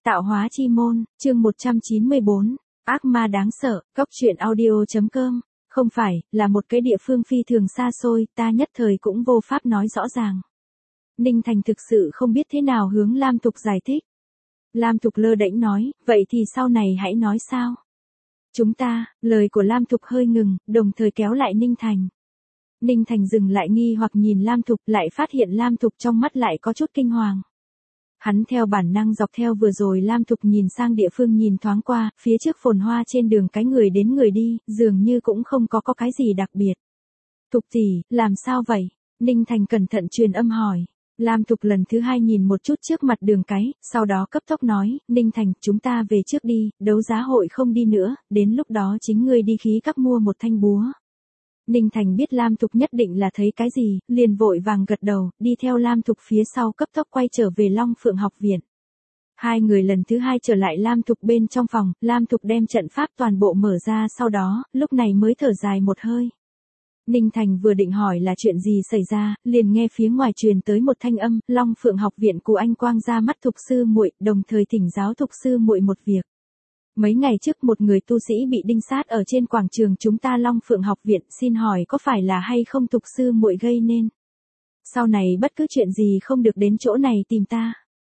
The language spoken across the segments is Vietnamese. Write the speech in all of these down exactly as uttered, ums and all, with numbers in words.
Tạo hóa chi môn, chương một trăm chín mươi bốn, ác ma đáng sợ, góc truyện audio.com, không phải, là một cái địa phương phi thường xa xôi, ta nhất thời cũng vô pháp nói rõ ràng. Ninh Thành thực sự không biết thế nào hướng Lam Tục giải thích. Lam Tục lơ đễnh nói, vậy thì sau này hãy nói sao? Chúng ta, lời của Lam Tục hơi ngừng, đồng thời kéo lại Ninh Thành. Ninh Thành dừng lại nghi hoặc nhìn Lam Tục, lại phát hiện Lam Tục trong mắt lại có chút kinh hoàng. Hắn theo bản năng dọc theo vừa rồi Lam Tục nhìn sang địa phương nhìn thoáng qua, phía trước phồn hoa trên đường cái người đến người đi, dường như cũng không có có cái gì đặc biệt. Tục tỷ, làm sao vậy? Ninh Thành cẩn thận truyền âm hỏi. Lam Tục lần thứ hai nhìn một chút trước mặt đường cái, sau đó cấp tốc nói, Ninh Thành, chúng ta về trước đi, đấu giá hội không đi nữa, đến lúc đó chính ngươi đi khí các mua một thanh búa. Ninh Thành biết Lam Tục nhất định là thấy cái gì, liền vội vàng gật đầu, đi theo Lam Tục phía sau cấp tốc quay trở về Long Phượng học viện. Hai người lần thứ hai trở lại Lam Tục bên trong phòng, Lam Tục đem trận pháp toàn bộ mở ra sau đó, lúc này mới thở dài một hơi. Ninh Thành vừa định hỏi là chuyện gì xảy ra, liền nghe phía ngoài truyền tới một thanh âm, Long Phượng học viện của anh quang ra mắt Thục sư muội, đồng thời thỉnh giáo Thục sư muội một việc. Mấy ngày trước một người tu sĩ bị đinh sát ở trên quảng trường chúng ta Long Phượng học viện, xin hỏi có phải là hay không Thục sư muội gây nên? Sau này bất cứ chuyện gì không được đến chỗ này tìm ta.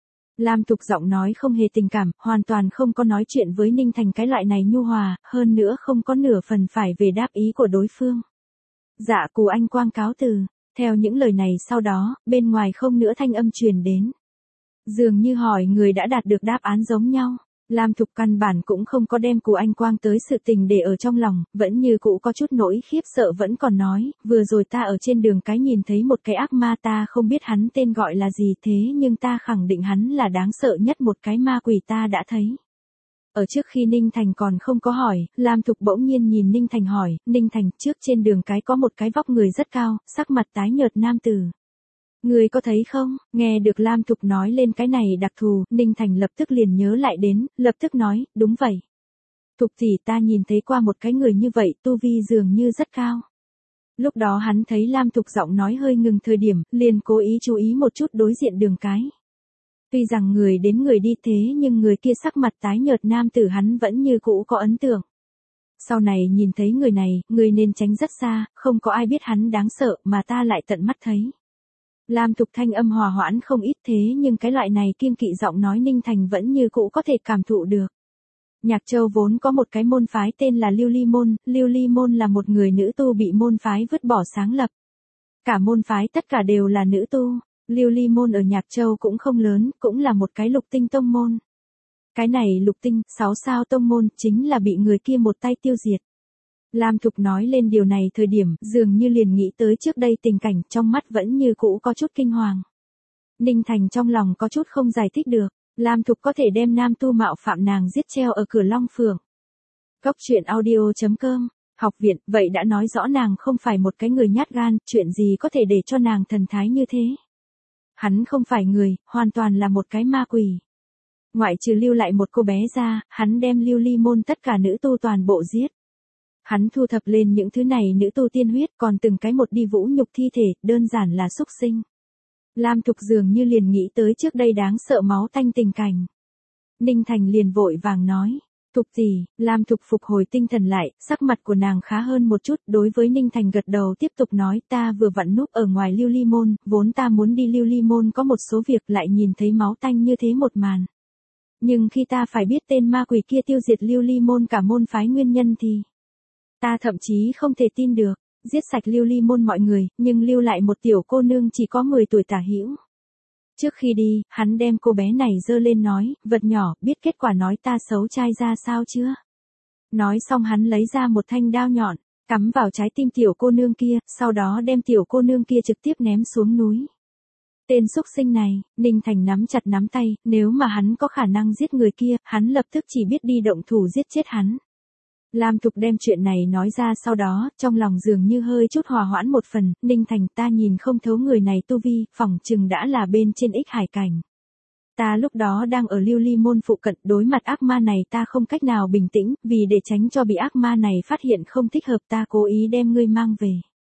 Lam Tục giọng nói không hề tình cảm, hoàn toàn không có nói chuyện với Ninh Thành cái loại này nhu hòa, hơn nữa không có nửa phần phải về đáp ý của đối phương. Dạ Cù anh quang cáo từ, theo những lời này sau đó, bên ngoài không nữa thanh âm truyền đến. Dường như hỏi người đã đạt được đáp án giống nhau. Lam Tục căn bản cũng không có đem Cù anh quang tới sự tình để ở trong lòng, vẫn như cũ có chút nỗi khiếp sợ vẫn còn nói, vừa rồi ta ở trên đường cái nhìn thấy một cái ác ma ta không biết hắn tên gọi là gì thế nhưng ta khẳng định hắn là đáng sợ nhất một cái ma quỷ ta đã thấy. Ở trước khi Ninh Thành còn không có hỏi, Lam Tục bỗng nhiên nhìn Ninh Thành hỏi, Ninh Thành, trước trên đường cái có một cái vóc người rất cao, sắc mặt tái nhợt nam tử. Người có thấy không? Nghe được Lam Tục nói lên cái này đặc thù, Ninh Thành lập tức liền nhớ lại đến, lập tức nói, đúng vậy. Tục tỷ ta nhìn thấy qua một cái người như vậy, tu vi dường như rất cao. Lúc đó hắn thấy Lam Tục giọng nói hơi ngừng thời điểm, liền cố ý chú ý một chút đối diện đường cái. Tuy rằng người đến người đi thế nhưng người kia sắc mặt tái nhợt nam tử hắn vẫn như cũ có ấn tượng. Sau này nhìn thấy người này, người nên tránh rất xa, không có ai biết hắn đáng sợ mà ta lại tận mắt thấy. Lam Tục thanh âm hòa hoãn không ít thế nhưng cái loại này kiêng kỵ giọng nói Ninh Thành vẫn như cũ có thể cảm thụ được. Nhạc Châu vốn có một cái môn phái tên là Lưu Ly Môn, Lưu Ly Môn là một người nữ tu bị môn phái vứt bỏ sáng lập. Cả môn phái tất cả đều là nữ tu. Lưu Ly Môn ở Nhạc Châu cũng không lớn, cũng là một cái lục tinh tông môn. Cái này lục tinh, sáu sao tông môn, chính là bị người kia một tay tiêu diệt. Lam Tục nói lên điều này thời điểm, dường như liền nghĩ tới trước đây tình cảnh, trong mắt vẫn như cũ có chút kinh hoàng. Ninh Thành trong lòng có chút không giải thích được, Lam Tục có thể đem nam tu mạo phạm nàng giết treo ở cửa Long Phượng. Góc truyện audio.com, học viện, vậy đã nói rõ nàng không phải một cái người nhát gan, chuyện gì có thể để cho nàng thần thái như thế. Hắn không phải người, hoàn toàn là một cái ma quỷ. Ngoại trừ lưu lại một cô bé ra, hắn đem Lưu Ly Môn tất cả nữ tu toàn bộ giết. Hắn thu thập lên những thứ này nữ tu tiên huyết còn từng cái một đi vũ nhục thi thể, đơn giản là xúc sinh. Lam Tục dường như liền nghĩ tới trước đây đáng sợ máu tanh tình cảnh. Ninh Thành liền vội vàng nói. Tục gì, Lam Tục phục hồi tinh thần lại, sắc mặt của nàng khá hơn một chút, đối với Ninh Thành gật đầu tiếp tục nói ta vừa vặn núp ở ngoài Lưu Ly Môn, vốn ta muốn đi Lưu Ly Môn có một số việc lại nhìn thấy máu tanh như thế một màn. Nhưng khi ta phải biết tên ma quỷ kia tiêu diệt Lưu Ly Môn cả môn phái nguyên nhân thì, ta thậm chí không thể tin được, giết sạch Lưu Ly Môn mọi người, nhưng lưu lại một tiểu cô nương chỉ có mười tuổi tả hữu. Trước khi đi, hắn đem cô bé này giơ lên nói, vật nhỏ, biết kết quả nói ta xấu trai ra sao chưa? Nói xong hắn lấy ra một thanh đao nhọn, cắm vào trái tim tiểu cô nương kia, sau đó đem tiểu cô nương kia trực tiếp ném xuống núi. Tên xúc sinh này, Ninh Thành nắm chặt nắm tay, nếu mà hắn có khả năng giết người kia, hắn lập tức chỉ biết đi động thủ giết chết hắn. Lam Tục đem chuyện này nói ra sau đó, trong lòng dường như hơi chút hòa hoãn một phần, Ninh Thành ta nhìn không thấu người này tu vi, phỏng chừng đã là bên trên ích hải cảnh. Ta lúc đó đang ở Lưu Ly Môn phụ cận, đối mặt ác ma này ta không cách nào bình tĩnh, vì để tránh cho bị ác ma này phát hiện không thích hợp ta cố ý đem ngươi mang về.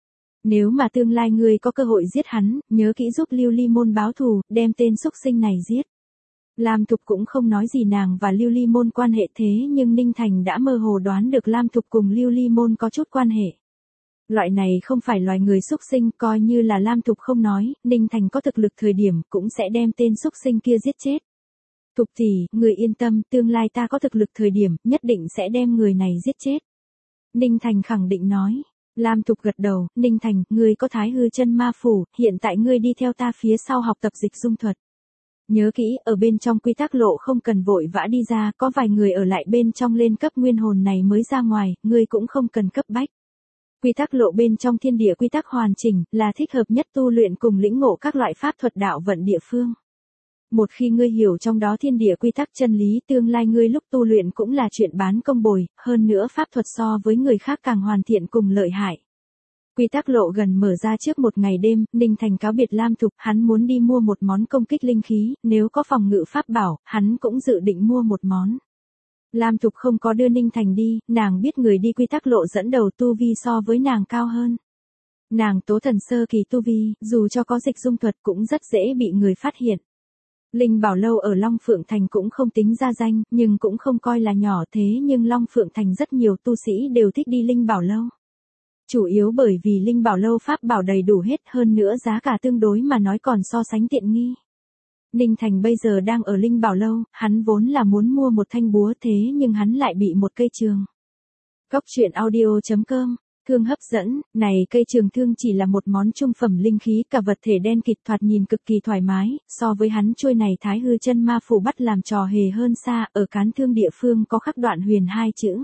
Nếu mà tương lai ngươi có cơ hội giết hắn, nhớ kỹ giúp Lưu Ly Môn báo thù, đem tên xúc sinh này giết. Lam Thục cũng không nói gì nàng và Lưu Ly Môn quan hệ thế nhưng Ninh Thành đã mơ hồ đoán được Lam Thục cùng Lưu Ly Môn có chút quan hệ. Loại này không phải loài người xúc sinh, coi như là Lam Thục không nói, Ninh Thành có thực lực thời điểm cũng sẽ đem tên xúc sinh kia giết chết. Thục tỷ, người yên tâm, tương lai ta có thực lực thời điểm, nhất định sẽ đem người này giết chết. Ninh Thành khẳng định nói. Lam Thục gật đầu, Ninh Thành, ngươi có Thái Hư Chân Ma Phủ, hiện tại ngươi đi theo ta phía sau học tập dịch dung thuật. Nhớ kỹ, ở bên trong quy tắc lộ không cần vội vã đi ra, có vài người ở lại bên trong lên cấp nguyên hồn này mới ra ngoài, ngươi cũng không cần cấp bách. Quy tắc lộ bên trong thiên địa quy tắc hoàn chỉnh, là thích hợp nhất tu luyện cùng lĩnh ngộ các loại pháp thuật đạo vận địa phương. Một khi ngươi hiểu trong đó thiên địa quy tắc chân lý, tương lai ngươi lúc tu luyện cũng là chuyện bán công bồi, hơn nữa pháp thuật so với người khác càng hoàn thiện cùng lợi hại. Quy tắc lộ gần mở ra trước một ngày đêm, Ninh Thành cáo biệt Lam Thục, hắn muốn đi mua một món công kích linh khí, nếu có phòng ngự pháp bảo, hắn cũng dự định mua một món. Lam Thục không có đưa Ninh Thành đi, nàng biết người đi quy tắc lộ dẫn đầu tu vi so với nàng cao hơn. Nàng tố thần sơ kỳ tu vi, dù cho có dịch dung thuật cũng rất dễ bị người phát hiện. Linh Bảo Lâu ở Long Phượng Thành cũng không tính ra danh, nhưng cũng không coi là nhỏ thế nhưng Long Phượng Thành rất nhiều tu sĩ đều thích đi Linh Bảo Lâu. Chủ yếu bởi vì Linh Bảo Lâu pháp bảo đầy đủ hết, hơn nữa giá cả tương đối mà nói còn so sánh tiện nghi. Ninh Thành bây giờ đang ở Linh Bảo Lâu, hắn vốn là muốn mua một thanh búa thế nhưng hắn lại bị một cây trường. Cóc truyện audio chấm com Thương hấp dẫn, này cây trường thương chỉ là một món trung phẩm linh khí, cả vật thể đen kịt thoạt nhìn cực kỳ thoải mái, so với hắn chuôi này Thái Hư Chân Ma Phủ bắt làm trò hề hơn xa, ở cán thương địa phương có khắc đoạn huyền hai chữ.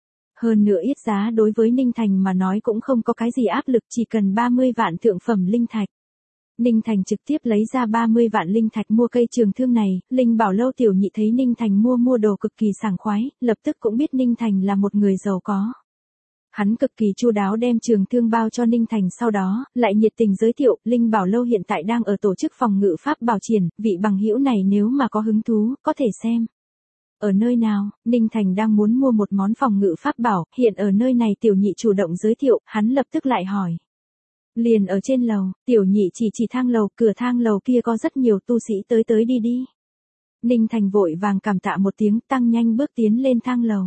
Hơn nữa ít giá đối với Ninh Thành mà nói cũng không có cái gì áp lực, chỉ cần ba mươi vạn thượng phẩm linh thạch. Ninh Thành trực tiếp lấy ra ba mươi vạn linh thạch mua cây trường thương này, Linh Bảo Lâu tiểu nhị thấy Ninh Thành mua mua đồ cực kỳ sảng khoái, lập tức cũng biết Ninh Thành là một người giàu có. Hắn cực kỳ chu đáo đem trường thương bao cho Ninh Thành, sau đó, lại nhiệt tình giới thiệu, Linh Bảo Lâu hiện tại đang ở tổ chức phòng ngự pháp bảo triển, vị bằng hữu này nếu mà có hứng thú, có thể xem. Ở nơi nào, Ninh Thành đang muốn mua một món phòng ngự pháp bảo, hiện ở nơi này tiểu nhị chủ động giới thiệu, hắn lập tức lại hỏi. Liền ở trên lầu, tiểu nhị chỉ chỉ thang lầu, cửa thang lầu kia có rất nhiều tu sĩ tới tới đi đi. Ninh Thành vội vàng cảm tạ một tiếng, tăng nhanh bước tiến lên thang lầu.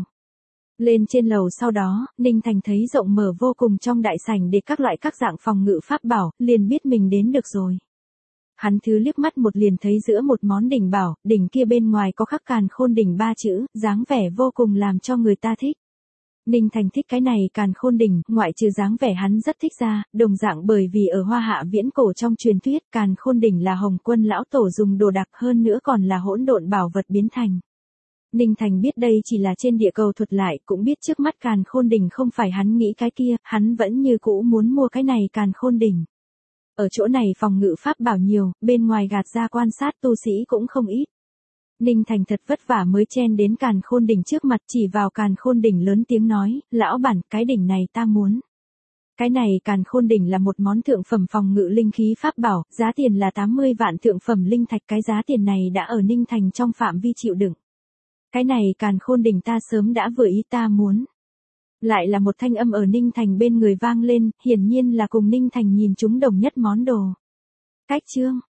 Lên trên lầu sau đó, Ninh Thành thấy rộng mở vô cùng trong đại sảnh để các loại các dạng phòng ngự pháp bảo, liền biết mình đến được rồi. Hắn thứ liếc mắt một liền thấy giữa một món đỉnh bảo, đỉnh kia bên ngoài có khắc Càn Khôn đỉnh ba chữ, dáng vẻ vô cùng làm cho người ta thích. Ninh Thành thích cái này Càn Khôn đỉnh, ngoại trừ dáng vẻ hắn rất thích ra, đồng dạng bởi vì ở Hoa Hạ viễn cổ trong truyền thuyết, Càn Khôn đỉnh là Hồng Quân lão tổ dùng đồ đặc, hơn nữa còn là hỗn độn bảo vật biến thành. Ninh Thành biết đây chỉ là trên địa cầu thuật lại, cũng biết trước mắt Càn Khôn đỉnh không phải hắn nghĩ cái kia, hắn vẫn như cũ muốn mua cái này Càn Khôn đỉnh. Ở chỗ này phòng ngự pháp bảo nhiều, bên ngoài gạt ra quan sát tu sĩ cũng không ít. Ninh Thành thật vất vả mới chen đến Càn Khôn đỉnh trước mặt, chỉ vào Càn Khôn đỉnh lớn tiếng nói, lão bản, cái đỉnh này ta muốn. Cái này Càn Khôn đỉnh là một món thượng phẩm phòng ngự linh khí pháp bảo, giá tiền là tám mươi vạn thượng phẩm linh thạch, cái giá tiền này đã ở Ninh Thành trong phạm vi chịu đựng. Cái này Càn Khôn đỉnh ta sớm đã vừa ý, ta muốn. Lại là một thanh âm ở Ninh Thành bên người vang lên, hiển nhiên là cùng Ninh Thành nhìn chúng đồng nhất món đồ. Cách chương